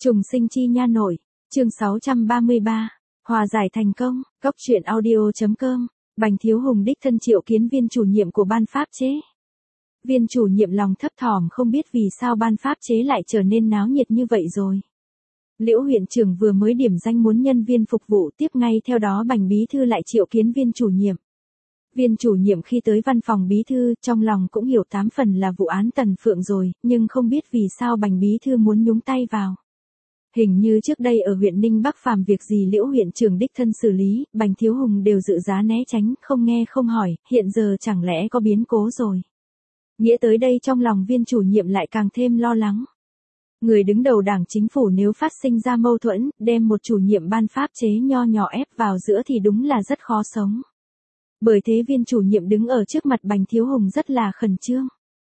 Trùng sinh chi nha nội, chương 633, hòa giải thành công, góc truyện audio.com, Bành Thiếu Hùng đích thân triệu kiến viên chủ nhiệm của ban pháp chế. Viên chủ nhiệm lòng thấp thỏm không biết vì sao ban pháp chế lại trở nên náo nhiệt như vậy rồi. Liễu huyện trưởng vừa mới điểm danh muốn nhân viên phục vụ, tiếp ngay theo đó Bành bí thư lại triệu kiến viên chủ nhiệm. Viên chủ nhiệm khi tới văn phòng bí thư, trong lòng cũng hiểu 8 phần là vụ án Tần Phượng rồi, nhưng không biết vì sao Bành bí thư muốn nhúng tay vào. Hình như trước đây ở huyện Ninh Bắc phàm việc gì Liễu huyện trưởng đích thân xử lý, Bành Thiếu Hùng đều dự giá né tránh, không nghe không hỏi, hiện giờ chẳng lẽ có biến cố rồi. Nghĩa tới đây trong lòng viên chủ nhiệm lại càng thêm lo lắng. Người đứng đầu đảng chính phủ nếu phát sinh ra mâu thuẫn, đem một chủ nhiệm ban pháp chế nho nhỏ ép vào giữa thì đúng là rất khó sống. Bởi thế viên chủ nhiệm đứng ở trước mặt Bành Thiếu Hùng rất là khẩn trương.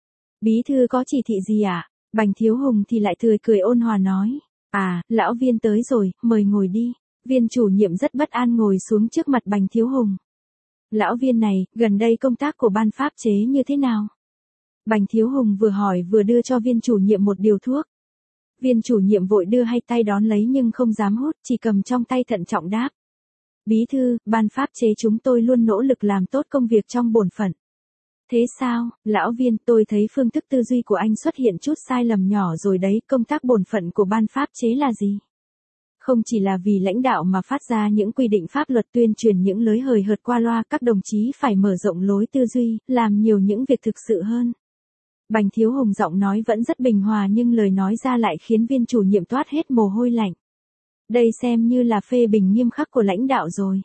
Bí thư có chỉ thị gì ạ? Bành Thiếu Hùng thì lại tươi cười ôn hòa nói. À, lão viên tới rồi, mời ngồi đi. Viên chủ nhiệm rất bất an ngồi xuống trước mặt Bành Thiếu Hùng. Lão viên này, gần đây công tác của ban pháp chế như thế nào? Bành Thiếu Hùng vừa hỏi vừa đưa cho viên chủ nhiệm một điều thuốc. Viên chủ nhiệm vội đưa hai tay đón lấy nhưng không dám hút, chỉ cầm trong tay thận trọng đáp. Bí thư, ban pháp chế chúng tôi luôn nỗ lực làm tốt công việc trong bổn phận. Thế sao, lão viên, tôi thấy phương thức tư duy của anh xuất hiện chút sai lầm nhỏ rồi đấy, công tác bổn phận của ban pháp chế là gì? Không chỉ là vì lãnh đạo mà phát ra những quy định pháp luật tuyên truyền những lối hời hợt qua loa, các đồng chí phải mở rộng lối tư duy, làm nhiều những việc thực sự hơn. Bành Thiếu Hùng giọng nói vẫn rất bình hòa nhưng lời nói ra lại khiến viên chủ nhiệm toát hết mồ hôi lạnh. Đây xem như là phê bình nghiêm khắc của lãnh đạo rồi.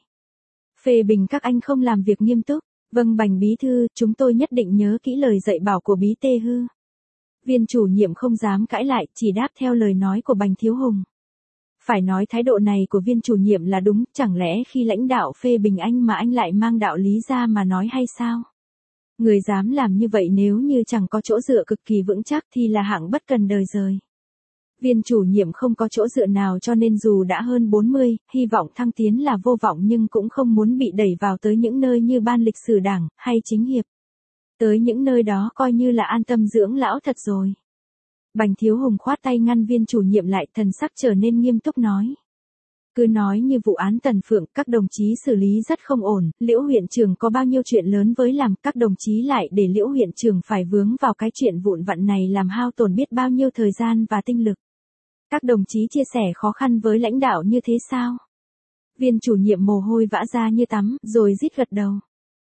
Phê bình các anh không làm việc nghiêm túc. Vâng Bành bí thư, chúng tôi nhất định nhớ kỹ lời dạy bảo của bí tê hư. Viên chủ nhiệm không dám cãi lại, chỉ đáp theo lời nói của Bành Thiếu Hùng. Phải nói thái độ này của viên chủ nhiệm là đúng, chẳng lẽ khi lãnh đạo phê bình anh mà anh lại mang đạo lý ra mà nói hay sao? Người dám làm như vậy nếu như chẳng có chỗ dựa cực kỳ vững chắc thì là hạng bất cần đời rời. Viên chủ nhiệm không có chỗ dựa nào cho nên dù đã hơn 40, hy vọng thăng tiến là vô vọng nhưng cũng không muốn bị đẩy vào tới những nơi như ban lịch sử đảng, hay chính hiệp. Tới những nơi đó coi như là an tâm dưỡng lão thật rồi. Bành Thiếu Hùng khoát tay ngăn viên chủ nhiệm lại, thần sắc trở nên nghiêm túc nói. Cứ nói như vụ án Tần Phượng, các đồng chí xử lý rất không ổn, Liễu huyện trưởng có bao nhiêu chuyện lớn với làm, các đồng chí lại để Liễu huyện trưởng phải vướng vào cái chuyện vụn vặt này làm hao tổn biết bao nhiêu thời gian và tinh lực. Các đồng chí chia sẻ khó khăn với lãnh đạo như thế sao? Viên chủ nhiệm mồ hôi vã ra như tắm, rồi rít gật đầu.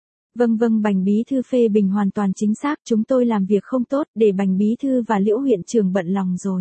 Vâng Bành bí thư phê bình hoàn toàn chính xác, chúng tôi làm việc không tốt, để Bành bí thư và Liễu huyện trưởng bận lòng rồi.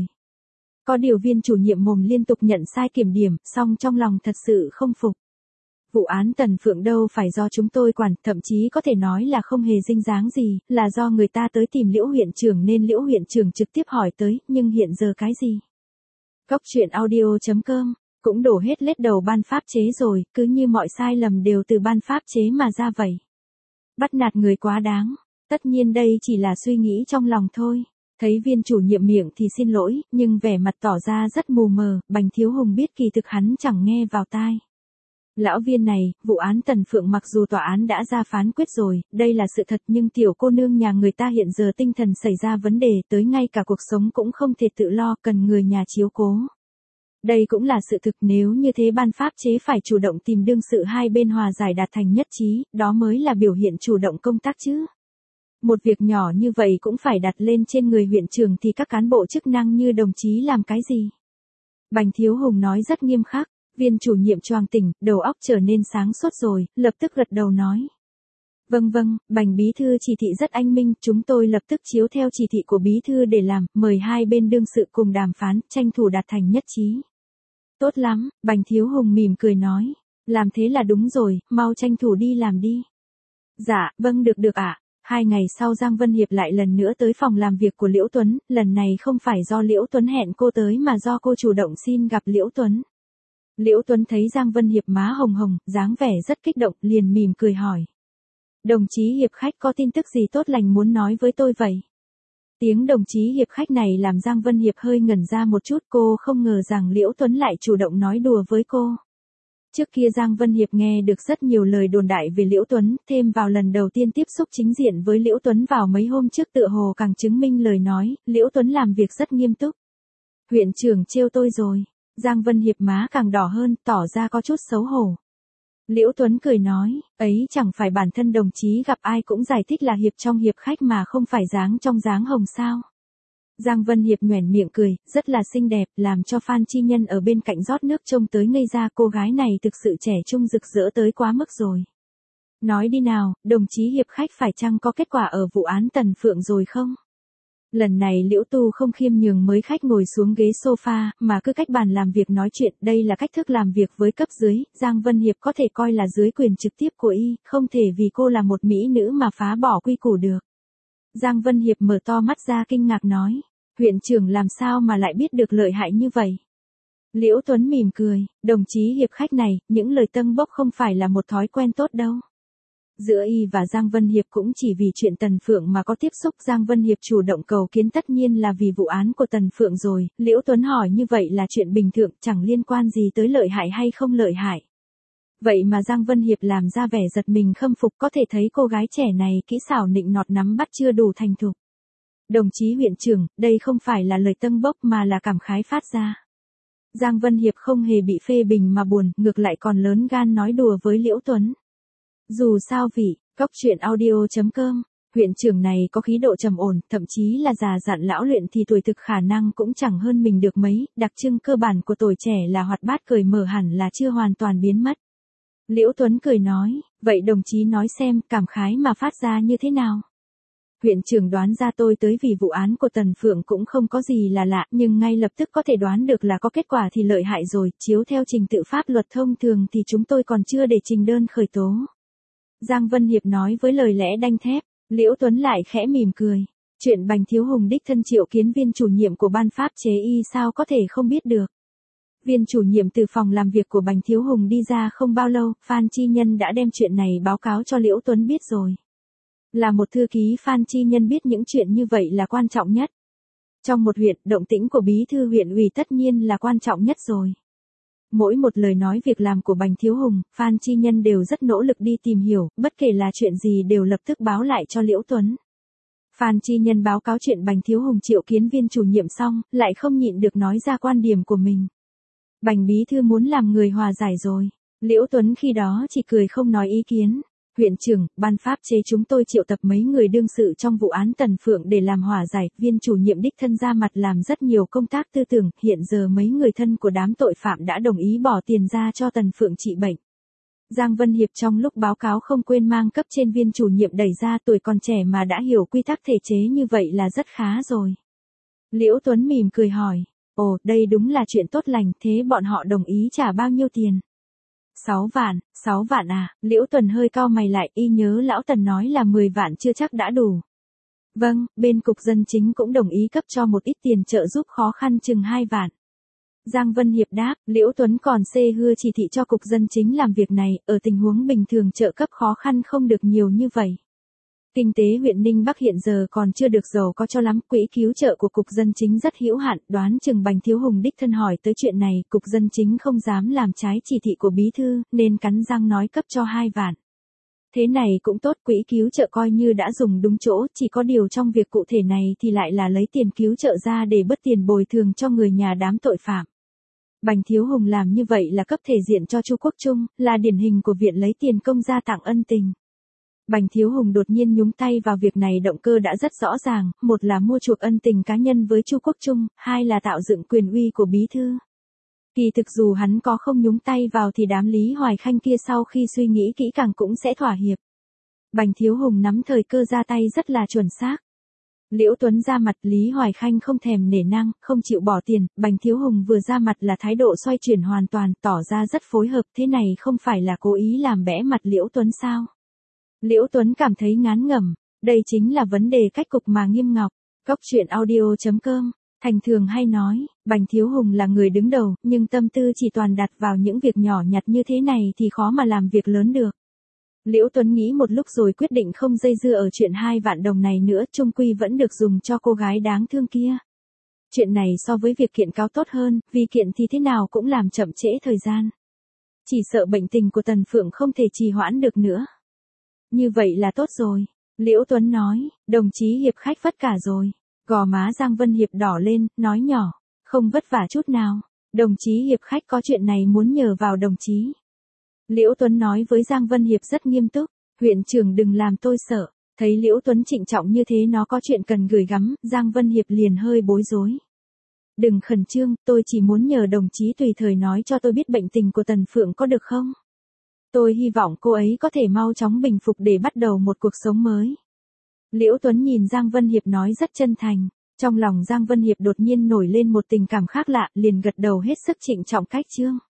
Có điều viên chủ nhiệm mồm liên tục nhận sai kiểm điểm, song trong lòng thật sự không phục. Vụ án Tần Phượng đâu phải do chúng tôi quản, thậm chí có thể nói là không hề dinh dáng gì, là do người ta tới tìm Liễu huyện trưởng nên Liễu huyện trưởng trực tiếp hỏi tới, nhưng hiện giờ cái gì? Góc truyện audio.com, cũng đổ hết lết đầu ban pháp chế rồi, cứ như mọi sai lầm đều từ ban pháp chế mà ra vậy. Bắt nạt người quá đáng, tất nhiên đây chỉ là suy nghĩ trong lòng thôi. Thấy viên chủ nhiệm miệng thì xin lỗi, nhưng vẻ mặt tỏ ra rất mù mờ, Bành Thiếu Hùng biết kỳ thực hắn chẳng nghe vào tai. Lão viên này, vụ án Tần Phượng mặc dù tòa án đã ra phán quyết rồi, đây là sự thật nhưng tiểu cô nương nhà người ta hiện giờ tinh thần xảy ra vấn đề, tới ngay cả cuộc sống cũng không thể tự lo, cần người nhà chiếu cố. Đây cũng là sự thực, nếu như thế ban pháp chế phải chủ động tìm đương sự hai bên hòa giải đạt thành nhất trí, đó mới là biểu hiện chủ động công tác chứ. Một việc nhỏ như vậy cũng phải đặt lên trên người huyện trưởng thì các cán bộ chức năng như đồng chí làm cái gì? Bành Thiếu Hùng nói rất nghiêm khắc, viên chủ nhiệm choàng tỉnh, đầu óc trở nên sáng suốt rồi, lập tức gật đầu nói. Vâng, Bành bí thư chỉ thị rất anh minh, chúng tôi lập tức chiếu theo chỉ thị của bí thư để làm, mời hai bên đương sự cùng đàm phán, tranh thủ đạt thành nhất trí. Tốt lắm, Bành Thiếu Hùng mỉm cười nói, làm thế là đúng rồi, mau tranh thủ đi làm đi. Dạ, vâng được ạ. 2 ngày sau Giang Vân Hiệp lại lần nữa tới phòng làm việc của Liễu Tuấn, lần này không phải do Liễu Tuấn hẹn cô tới mà do cô chủ động xin gặp Liễu Tuấn. Liễu Tuấn thấy Giang Vân Hiệp má hồng hồng, dáng vẻ rất kích động, liền mỉm cười hỏi. Đồng chí Hiệp khách có tin tức gì tốt lành muốn nói với tôi vậy? Tiếng đồng chí Hiệp khách này làm Giang Vân Hiệp hơi ngẩn ra một chút, cô không ngờ rằng Liễu Tuấn lại chủ động nói đùa với cô. Trước kia Giang Vân Hiệp nghe được rất nhiều lời đồn đại về Liễu Tuấn, thêm vào lần đầu tiên tiếp xúc chính diện với Liễu Tuấn vào mấy hôm trước tựa hồ càng chứng minh lời nói, Liễu Tuấn làm việc rất nghiêm túc. Huyện trưởng trêu tôi rồi. Giang Vân Hiệp má càng đỏ hơn, tỏ ra có chút xấu hổ. Liễu Tuấn cười nói, ấy chẳng phải bản thân đồng chí gặp ai cũng giải thích là hiệp trong hiệp khách mà không phải dáng trong dáng hồng sao. Giang Vân Hiệp nhoẻn miệng cười, rất là xinh đẹp, làm cho Phan Chi Nhân ở bên cạnh rót nước trông tới ngây ra, cô gái này thực sự trẻ trung rực rỡ tới quá mức rồi. Nói đi nào, đồng chí hiệp khách phải chăng có kết quả ở vụ án Tần Phượng rồi không? Lần này Liễu Tu không khiêm nhường mấy khách ngồi xuống ghế sofa, mà cứ cách bàn làm việc nói chuyện, đây là cách thức làm việc với cấp dưới, Giang Vân Hiệp có thể coi là dưới quyền trực tiếp của y, không thể vì cô là một mỹ nữ mà phá bỏ quy củ được. Giang Vân Hiệp mở to mắt ra kinh ngạc nói, huyện trưởng làm sao mà lại biết được lợi hại như vậy? Liễu Tuấn mỉm cười, đồng chí hiệp khách này, những lời tâng bốc không phải là một thói quen tốt đâu. Giữa y và Giang Vân Hiệp cũng chỉ vì chuyện Tần Phượng mà có tiếp xúc, Giang Vân Hiệp chủ động cầu kiến tất nhiên là vì vụ án của Tần Phượng rồi, Liễu Tuấn hỏi như vậy là chuyện bình thường, chẳng liên quan gì tới lợi hại hay không lợi hại. Vậy mà Giang Vân Hiệp làm ra vẻ giật mình khâm phục, có thể thấy cô gái trẻ này kỹ xảo nịnh nọt nắm bắt chưa đủ thành thục. Đồng chí huyện trưởng, đây không phải là lời tâng bốc mà là cảm khái phát ra. Giang Vân Hiệp không hề bị phê bình mà buồn, ngược lại còn lớn gan nói đùa với Liễu Tuấn. Dù sao vị, Cóc Truyện Audio.com, huyện trưởng này có khí độ trầm ổn, thậm chí là già dặn lão luyện thì tuổi thực khả năng cũng chẳng hơn mình được mấy, đặc trưng cơ bản của tuổi trẻ là hoạt bát cởi mở hẳn là chưa hoàn toàn biến mất. Liễu Tuấn cười nói, vậy đồng chí nói xem, cảm khái mà phát ra như thế nào? Huyện trưởng đoán ra tôi tới vì vụ án của Tần Phượng cũng không có gì là lạ, nhưng ngay lập tức có thể đoán được là có kết quả thì lợi hại rồi, chiếu theo trình tự pháp luật thông thường thì chúng tôi còn chưa để trình đơn khởi tố. Giang Vân Hiệp nói với lời lẽ đanh thép, Liễu Tuấn lại khẽ mỉm cười. Chuyện Bành Thiếu Hùng đích thân triệu kiến viên chủ nhiệm của ban pháp chế y sao có thể không biết được. Viên chủ nhiệm từ phòng làm việc của Bành Thiếu Hùng đi ra không bao lâu, Phan Chi Nhân đã đem chuyện này báo cáo cho Liễu Tuấn biết rồi. Là một thư ký, Phan Chi Nhân biết những chuyện như vậy là quan trọng nhất. Trong một huyện, động tĩnh của bí thư huyện ủy tất nhiên là quan trọng nhất rồi. Mỗi một lời nói việc làm của Bành Thiếu Hùng, Phan Chi Nhân đều rất nỗ lực đi tìm hiểu, bất kể là chuyện gì đều lập tức báo lại cho Liễu Tuấn. Phan Chi Nhân báo cáo chuyện Bành Thiếu Hùng triệu kiến viên chủ nhiệm xong, lại không nhịn được nói ra quan điểm của mình. Bành bí thư muốn làm người hòa giải rồi. Liễu Tuấn khi đó chỉ cười không nói ý kiến. Huyện trưởng, ban pháp chế chúng tôi triệu tập mấy người đương sự trong vụ án Tần Phượng để làm hòa giải, viên chủ nhiệm đích thân ra mặt làm rất nhiều công tác tư tưởng, hiện giờ mấy người thân của đám tội phạm đã đồng ý bỏ tiền ra cho Tần Phượng trị bệnh. Giang Vân Hiệp trong lúc báo cáo không quên mang cấp trên viên chủ nhiệm đẩy ra, tuổi còn trẻ mà đã hiểu quy tắc thể chế như vậy là rất khá rồi. Liễu Tuấn mỉm cười hỏi, ồ, đây đúng là chuyện tốt lành, thế bọn họ đồng ý trả bao nhiêu tiền? 6 vạn à, Liễu Tuần hơi cau mày lại, y nhớ lão Tần nói là 10 vạn chưa chắc đã đủ. Vâng, bên cục dân chính cũng đồng ý cấp cho một ít tiền trợ giúp khó khăn chừng 2 vạn. Giang Vân Hiệp đáp, Liễu Tuấn còn hưa chỉ thị cho cục dân chính làm việc này, ở tình huống bình thường trợ cấp khó khăn không được nhiều như vậy. Kinh tế huyện Ninh Bắc hiện giờ còn chưa được giàu có cho lắm, quỹ cứu trợ của cục dân chính rất hữu hạn, đoán chừng Bành Thiếu Hùng đích thân hỏi tới chuyện này, cục dân chính không dám làm trái chỉ thị của bí thư, nên cắn răng nói cấp cho 2 vạn. Thế này cũng tốt, quỹ cứu trợ coi như đã dùng đúng chỗ, chỉ có điều trong việc cụ thể này thì lại là lấy tiền cứu trợ ra để bớt tiền bồi thường cho người nhà đám tội phạm. Bành Thiếu Hùng làm như vậy là cấp thể diện cho Chu Quốc Trung, là điển hình của viện lấy tiền công ra tặng ân tình. Bành Thiếu Hùng đột nhiên nhúng tay vào việc này động cơ đã rất rõ ràng, một là mua chuộc ân tình cá nhân với Chu Quốc Trung, hai là tạo dựng quyền uy của bí thư. Kỳ thực dù hắn có không nhúng tay vào thì đám Lý Hoài Khanh kia sau khi suy nghĩ kỹ càng cũng sẽ thỏa hiệp. Bành Thiếu Hùng nắm thời cơ ra tay rất là chuẩn xác. Liễu Tuấn ra mặt, Lý Hoài Khanh không thèm nể nang, không chịu bỏ tiền, Bành Thiếu Hùng vừa ra mặt là thái độ xoay chuyển hoàn toàn, tỏ ra rất phối hợp, thế này không phải là cố ý làm bẽ mặt Liễu Tuấn sao? Liễu Tuấn cảm thấy ngán ngẩm, đây chính là vấn đề cách cục mà Nghiêm Ngọc, Cóc Truyện Audio.com, Thành thường hay nói, Bành Thiếu Hùng là người đứng đầu, nhưng tâm tư chỉ toàn đặt vào những việc nhỏ nhặt như thế này thì khó mà làm việc lớn được. Liễu Tuấn nghĩ một lúc rồi quyết định không dây dưa ở chuyện 2 vạn đồng này nữa, chung quy vẫn được dùng cho cô gái đáng thương kia. Chuyện này so với việc kiện cáo tốt hơn, vì kiện thì thế nào cũng làm chậm trễ thời gian. Chỉ sợ bệnh tình của Tần Phượng không thể trì hoãn được nữa. Như vậy là tốt rồi. Liễu Tuấn nói, đồng chí hiệp khách vất cả rồi. Gò má Giang Vân Hiệp đỏ lên, nói nhỏ. Không vất vả chút nào. Đồng chí Hiệp khách có chuyện này muốn nhờ vào đồng chí. Liễu Tuấn nói với Giang Vân Hiệp rất nghiêm túc. Huyện trưởng đừng làm tôi sợ. Thấy Liễu Tuấn trịnh trọng như thế nó có chuyện cần gửi gắm, Giang Vân Hiệp liền hơi bối rối. Đừng khẩn trương, tôi chỉ muốn nhờ đồng chí tùy thời nói cho tôi biết bệnh tình của Tần Phượng có được không? Tôi hy vọng cô ấy có thể mau chóng bình phục để bắt đầu một cuộc sống mới. Liễu Tuấn nhìn Giang Vân Hiệp nói rất chân thành. Trong lòng Giang Vân Hiệp đột nhiên nổi lên một tình cảm khác lạ, liền gật đầu hết sức trịnh trọng cách trương.